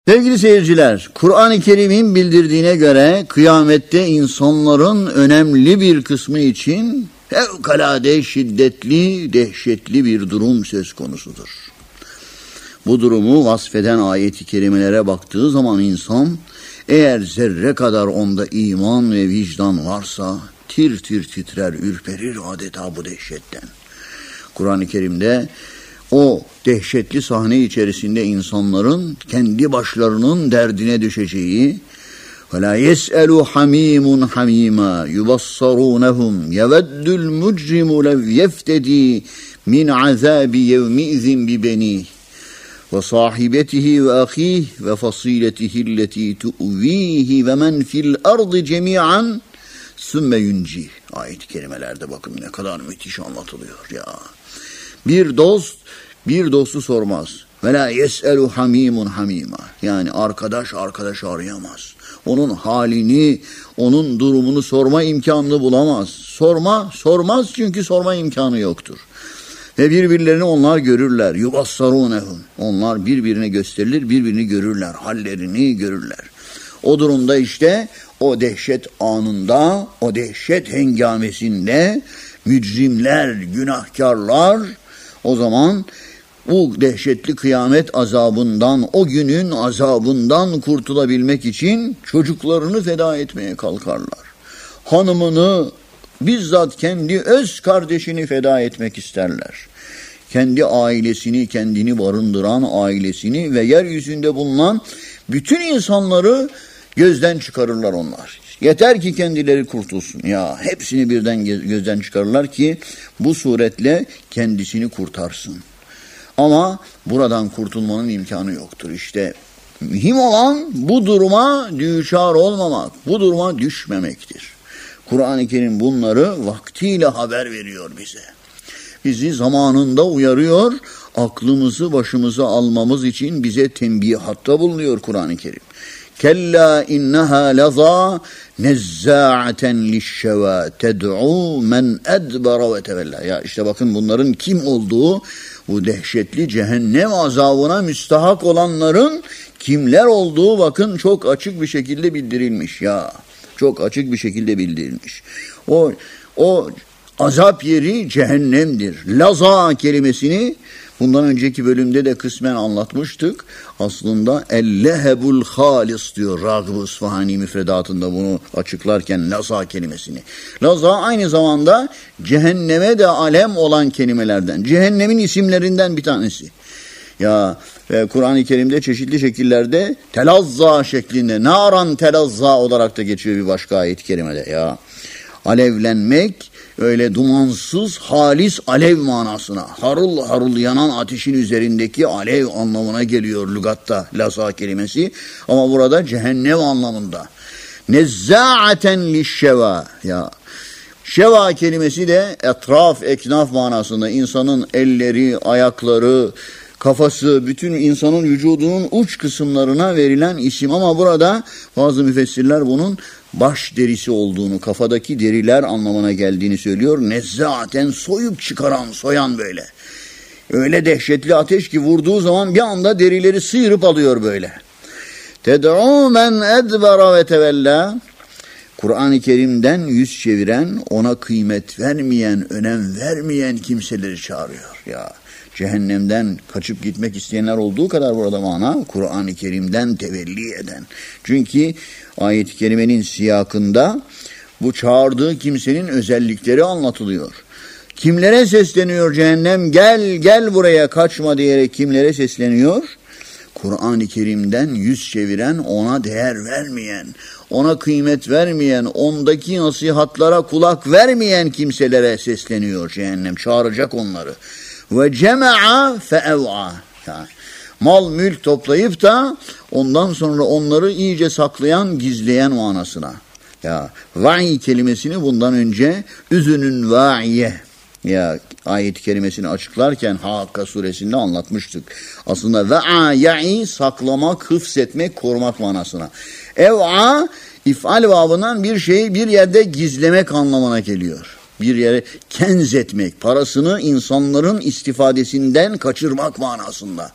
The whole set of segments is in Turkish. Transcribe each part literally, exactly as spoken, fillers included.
Sevgili seyirciler, Kur'an-ı Kerim'in bildirdiğine göre kıyamette insanların önemli bir kısmı için fevkalade şiddetli, dehşetli bir durum söz konusudur. Bu durumu vasfeden ayet-i kerimelere baktığı zaman insan, eğer zerre kadar onda iman ve vicdan varsa, tir tir titrer, ürperir adeta bu dehşetten. Kur'an-ı Kerim'de o dehşetli sahne içerisinde insanların kendi başlarının derdine düşeceği وَلَا يَسْأَلُ حَمِيمٌ حَمِيمًا يُبَصَّرُونَهُمْ يَوَدُّ الْمُجْرِمُ لَوْ يَفْتَدِي مِنْ عَذَابِ يَوْمِئِذٍ بِبَنِيهِ وَصَاحِبَتِهِ وَأَخِيهِ وَفَصِيلَتِهِ الَّتِي تُؤْوِيهِ وَمَنْ فِي الْأَرْضِ جَمِيعًا ثُمَّ يُنْجِيهِ. Ayet-i kerimelerde bakın ne kadar müthiş anlatılıyor ya. Bir dost bir dostu sormaz. Ve la yes'elu hamimun hamima. Yani arkadaş arkadaş arayamaz. Onun halini, onun durumunu sorma imkanını bulamaz. Sorma, sormaz çünkü sorma imkanı yoktur. Ve birbirlerini onlar görürler. Yubassarunehum. Onlar birbirine gösterilir, birbirini görürler. Hallerini görürler. O durumda işte o dehşet anında, o dehşet hengamesinde mücrimler, günahkarlar o zaman bu dehşetli kıyamet azabından, o günün azabından kurtulabilmek için çocuklarını feda etmeye kalkarlar. Hanımını, bizzat kendi öz kardeşini feda etmek isterler. Kendi ailesini, kendini barındıran ailesini ve yeryüzünde bulunan bütün insanları gözden çıkarırlar onlar. Yeter ki kendileri kurtulsun. Ya hepsini birden gözden çıkarırlar ki bu suretle kendisini kurtarsın. Ama buradan kurtulmanın imkanı yoktur. İşte mühim olan bu duruma düçar olmamak, bu duruma düşmemektir. Kur'an-ı Kerim bunları vaktiyle haber veriyor bize. Bizi zamanında uyarıyor, aklımızı başımıza almamız için bize tembihatta bulunuyor Kur'an-ı Kerim. Kella innaha laza nezza'aten lişşeva ted'u men edbara ve tevella. Ya işte bakın bunların kim olduğu, bu dehşetli cehennem azabına müstahak olanların kimler olduğu bakın çok açık bir şekilde bildirilmiş ya. Çok açık bir şekilde bildirilmiş. O o azap yeri cehennemdir. Laza kelimesini bundan önceki bölümde de kısmen anlatmıştık. Aslında ellehebul halis diyor Ragıb-ı İsfahani müfredatında bunu açıklarken laza kelimesini. Laza aynı zamanda cehenneme de alem olan kelimelerden. Cehennemin isimlerinden bir tanesi. Ya e, Kur'an-ı Kerim'de çeşitli şekillerde telazza şeklinde, naran telazza olarak da geçiyor bir başka ayet-i kerimede ya. Alevlenmek, öyle dumansız, halis alev manasına, harıl harıl yanan ateşin üzerindeki alev anlamına geliyor lügatta laza kelimesi. Ama burada cehennem anlamında. Nezza'aten lişşeva. Ya şeva kelimesi de etraf, eknaf manasında. İnsanın elleri, ayakları, kafası, bütün insanın vücudunun uç kısımlarına verilen isim. Ama burada bazı müfessirler bunun baş derisi olduğunu, kafadaki deriler anlamına geldiğini söylüyor. Nezza'aten soyup çıkaran, soyan böyle. Öyle dehşetli ateş ki vurduğu zaman bir anda derileri sıyırıp alıyor böyle. Ted'u men edbara ve tevella. Kur'an-ı Kerim'den yüz çeviren, ona kıymet vermeyen, önem vermeyen kimseleri çağırıyor ya. Cehennemden kaçıp gitmek isteyenler olduğu kadar burada mana Kur'an-ı Kerim'den tevelli eden. Çünkü ayet-i kerimenin siyakında bu çağırdığı kimsenin özellikleri anlatılıyor. Kimlere sesleniyor cehennem? Gel gel buraya kaçma diyerek kimlere sesleniyor? Kur'an-ı Kerim'den yüz çeviren, ona değer vermeyen, ona kıymet vermeyen, ondaki nasihatlara kulak vermeyen kimselere sesleniyor cehennem. Çağıracak onları. Ve cema'a fe'ev'a. Yani mal mülk toplayıp da ondan sonra onları iyice saklayan, gizleyen manasına. Ya va'i kelimesini bundan önce üzünün va'iye ya ayet-i kerimesini açıklarken Hakka suresinde anlatmıştık. Aslında ve'a ya'i saklamak, hıfzetmek, korumak manasına. Ev'a if'al babından bir şeyi bir yerde gizlemek anlamına geliyor. Bir yere kenzetmek, parasını insanların istifadesinden kaçırmak manasında.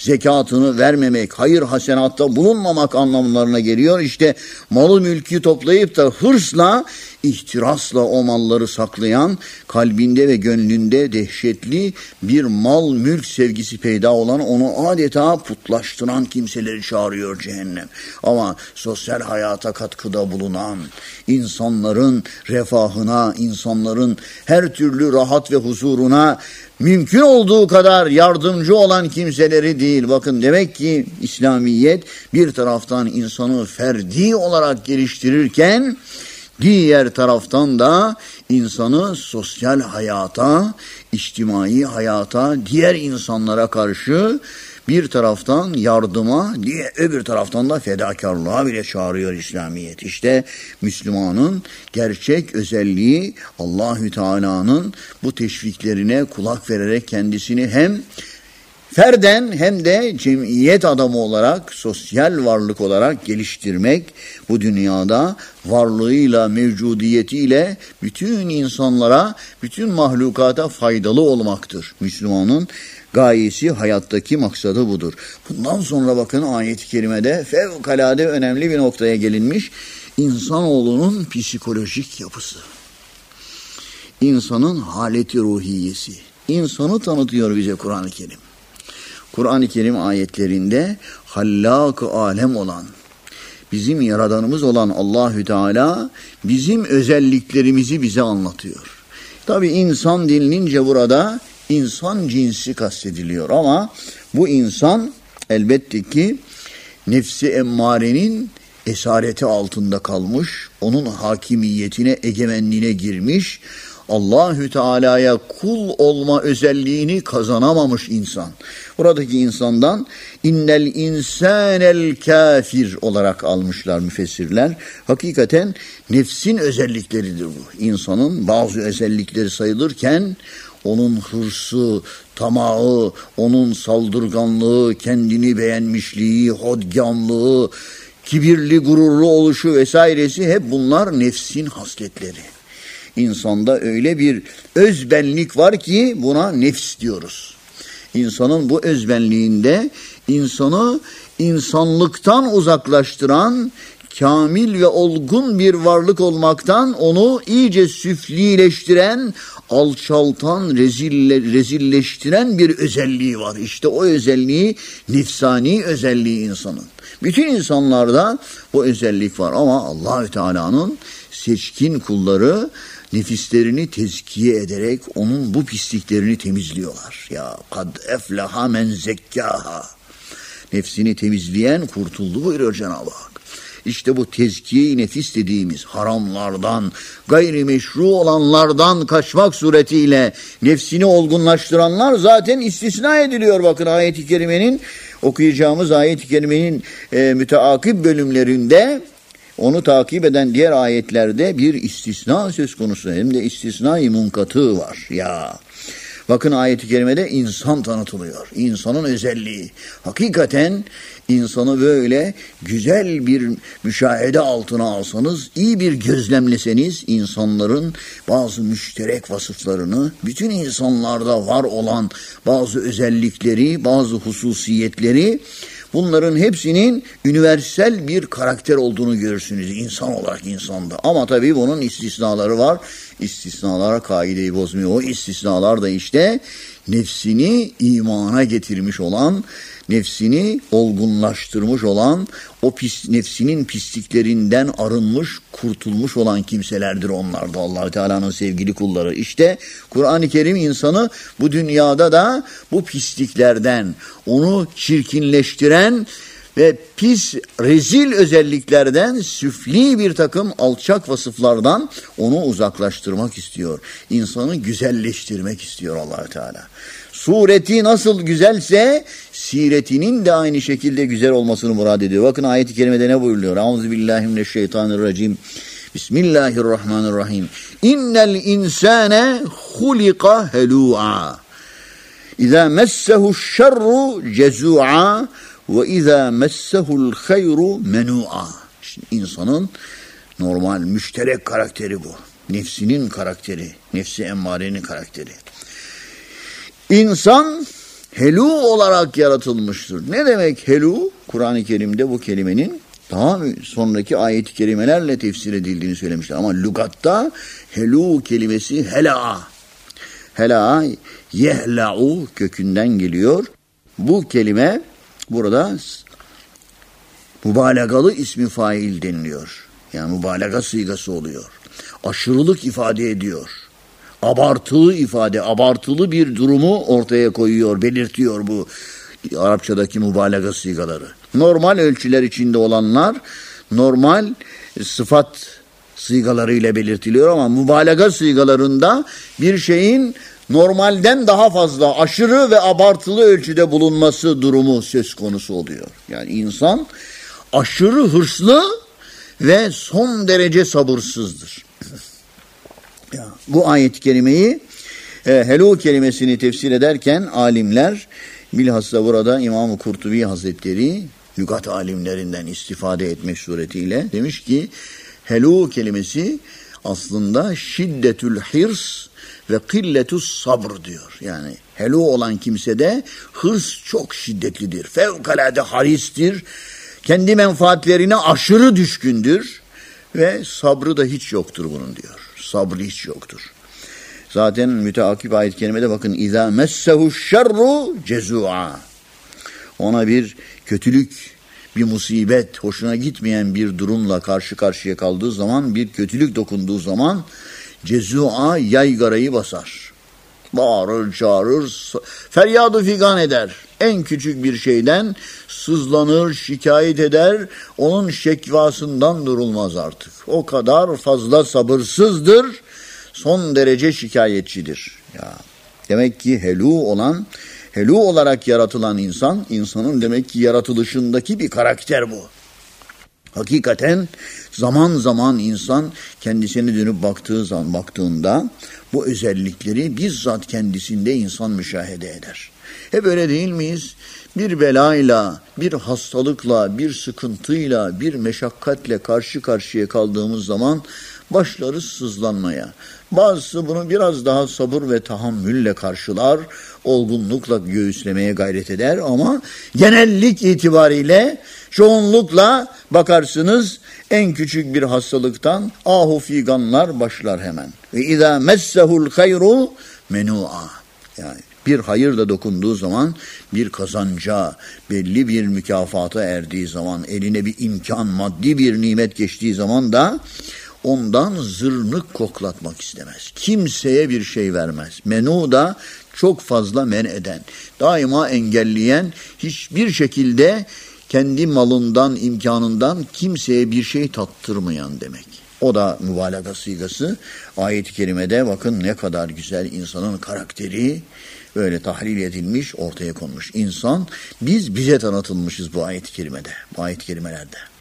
zekatını vermemek, hayır hasenatta bulunmamak anlamlarına geliyor. İşte malı mülkü toplayıp da hırsla, ihtirasla o malları saklayan, kalbinde ve gönlünde dehşetli bir mal mülk sevgisi peyda olan, onu adeta putlaştıran kimseleri çağırıyor cehennem. Ama sosyal hayata katkıda bulunan, insanların refahına, insanların her türlü rahat ve huzuruna mümkün olduğu kadar yardımcı olan kimseleri değil. Bakın, demek ki İslamiyet bir taraftan insanı ferdi olarak geliştirirken diğer taraftan da insanı sosyal hayata, içtimai hayata, diğer insanlara karşı bir taraftan yardıma, diğer öbür taraftan da fedakarlığa bile çağırıyor İslamiyet. İşte Müslümanın gerçek özelliği, Allahü Teala'nın bu teşviklerine kulak vererek kendisini hem ferden hem de cemiyet adamı olarak, sosyal varlık olarak geliştirmek, bu dünyada varlığıyla, mevcudiyetiyle bütün insanlara, bütün mahlukata faydalı olmaktır. Müslümanın gayesi, hayattaki maksadı budur. Bundan sonra bakın ayet-i kerimede fevkalade önemli bir noktaya gelinmiş. İnsanoğlunun psikolojik yapısı, insanın haleti ruhiyesi, insanı tanıtıyor bize Kur'an-ı Kerim. Kur'an-ı Kerim ayetlerinde hallak-ı alem olan, bizim yaradanımız olan Allahü Teala bizim özelliklerimizi bize anlatıyor. Tabii insan denilince burada insan cinsi kastediliyor ama bu insan elbette ki nefsi emmarenin esareti altında kalmış, onun hakimiyetine, egemenliğine girmiş, Allahü Teala'ya kul olma özelliğini kazanamamış insan. Buradaki insandan innel insanel kafir olarak almışlar müfessirler. Hakikaten nefsin özellikleridir bu. İnsanın bazı özellikleri sayılırken onun hırsı, tamağı, onun saldırganlığı, kendini beğenmişliği, hodgamlığı, kibirli, gururlu oluşu vesairesi hep bunlar nefsin hasletleri. İnsanda öyle bir özbenlik var ki buna nefs diyoruz. İnsanın bu özbenliğinde insanı insanlıktan uzaklaştıran, kamil ve olgun bir varlık olmaktan onu iyice süflileştiren, alçaltan, rezille, rezilleştiren bir özelliği var. İşte o özelliği, nefsani özelliği insanın. Bütün insanlarda bu özellik var ama Allahü Teala'nın seçkin kulları nefislerini tezkiye ederek onun bu pisliklerini temizliyorlar. Ya kad eflaha men zekkaha. Nefsini temizleyen kurtuldu buyuruyor Cenab-ı Hak. İşte bu tezkiye-i nefis dediğimiz haramlardan, gayrimeşru olanlardan kaçmak suretiyle nefsini olgunlaştıranlar zaten istisna ediliyor. Bakın ayet-i kerimenin, okuyacağımız ayet-i kerimenin e, müteakip bölümlerinde, onu takip eden diğer ayetlerde bir istisna söz konusu. Hem de istisna-i munkatı var. Ya bakın ayet-i kerimede insan tanıtılıyor. İnsanın özelliği. Hakikaten insanı böyle güzel bir müşahede altına alsanız, iyi bir gözlemleseniz insanların bazı müşterek vasıflarını, bütün insanlarda var olan bazı özellikleri, bazı hususiyetleri, bunların hepsinin üniversel bir karakter olduğunu görürsünüz insan olarak insanda. Ama tabii bunun istisnaları var. İstisnalar kaideyi bozmuyor. O istisnalar da işte nefsini imana getirmiş olan, nefsini olgunlaştırmış olan, o pis, nefsinin pisliklerinden arınmış, kurtulmuş olan kimselerdir onlar da, Allah-u Teala'nın sevgili kulları. İşte Kur'an-ı Kerim insanı bu dünyada da bu pisliklerden, onu çirkinleştiren ve pis, rezil özelliklerden, süfli bir takım alçak vasıflardan onu uzaklaştırmak istiyor. İnsanı güzelleştirmek istiyor Allah-u Teala. Sureti nasıl güzelse siretinin de aynı şekilde güzel olmasını murad ediyor. Bakın ayet-i kerimede ne buyuruyor? Euzubillahimineşşeytanirracim. Bismillahirrahmanirrahim. İnnel insane hulika helu'a. İza messehu şerru cezu'a ve izâ messehu'l hayru menû'a. Şimdi insanın normal müşterek karakteri bu. Nefsinin karakteri, nefsi emmarenin karakteri. İnsan helu olarak yaratılmıştır. Ne demek helu? Kur'an-ı Kerim'de bu kelimenin daha sonraki ayet-i kerimelerle tefsir edildiğini söylemişler. Ama lügatta helu kelimesi hela. Hela, yehla'u kökünden geliyor. Bu kelime burada mübalağalı ismi fail deniliyor. Yani mübalağa sigası oluyor. Aşırılık ifade ediyor. Abartılı ifade, abartılı bir durumu ortaya koyuyor, belirtiyor bu Arapçadaki mübalağa sigaları. Normal ölçüler içinde olanlar normal sıfat sigalarıyla belirtiliyor ama mübalağa sigalarında bir şeyin normalden daha fazla aşırı ve abartılı ölçüde bulunması durumu söz konusu oluyor. Yani insan aşırı hırslı ve son derece sabırsızdır. Ya, bu ayet-i kerimeyi e, helu kelimesini tefsir ederken alimler, bilhassa burada İmam-ı Kurtubi Hazretleri lügat alimlerinden istifade etmek suretiyle demiş ki helu kelimesi aslında şiddetül hirs ve killetus sabr diyor. Yani helu olan kimsede hırs çok şiddetlidir. Fevkalade haristir. Kendi menfaatlerine aşırı düşkündür. Ve sabrı da hiç yoktur bunun diyor. Sabrı hiç yoktur. Zaten müteakip ayet-i kerimede bakın İzâ messehu şerru cezû'a. Ona bir kötülük, bir musibet, hoşuna gitmeyen bir durumla karşı karşıya kaldığı zaman, bir kötülük dokunduğu zaman cezû'a yaygarayı basar. Bağırır, çağırır, feryadı figan eder. En küçük bir şeyden sızlanır, şikayet eder. Onun şekvasından durulmaz artık. O kadar fazla sabırsızdır, son derece şikayetçidir. Ya, demek ki helu olan, helu olarak yaratılan insan, insanın demek ki yaratılışındaki bir karakter bu. Hakikaten zaman zaman insan kendisine dönüp baktığı zaman baktığında bu özellikleri bizzat kendisinde insan müşahede eder. Hep öyle değil miyiz? Bir belayla, bir hastalıkla, bir sıkıntıyla, bir meşakkatle karşı karşıya kaldığımız zaman başlarız sızlanmaya. Bazısı bunu biraz daha sabır ve tahammülle karşılar, olgunlukla göğüslemeye gayret eder ama genellik itibariyle çoğunlukla bakarsınız en küçük bir hastalıktan ahu figanlar başlar hemen. Ve izâ messehul hayru menû'a. Yani bir hayır da dokunduğu zaman, bir kazanca, belli bir mükafata erdiği zaman, eline bir imkan, maddi bir nimet geçtiği zaman da ondan zırnık koklatmak istemez. Kimseye bir şey vermez. Menu da çok fazla men eden, daima engelleyen, hiçbir şekilde kendi malından, imkanından kimseye bir şey tattırmayan demek. O da mübalağa sigası. Ayet-i kerimede bakın ne kadar güzel insanın karakteri böyle tahlil edilmiş, ortaya konmuş. İnsan, biz bize tanıtılmışız bu ayet-i kerimede, bu ayet-i kerimelerde.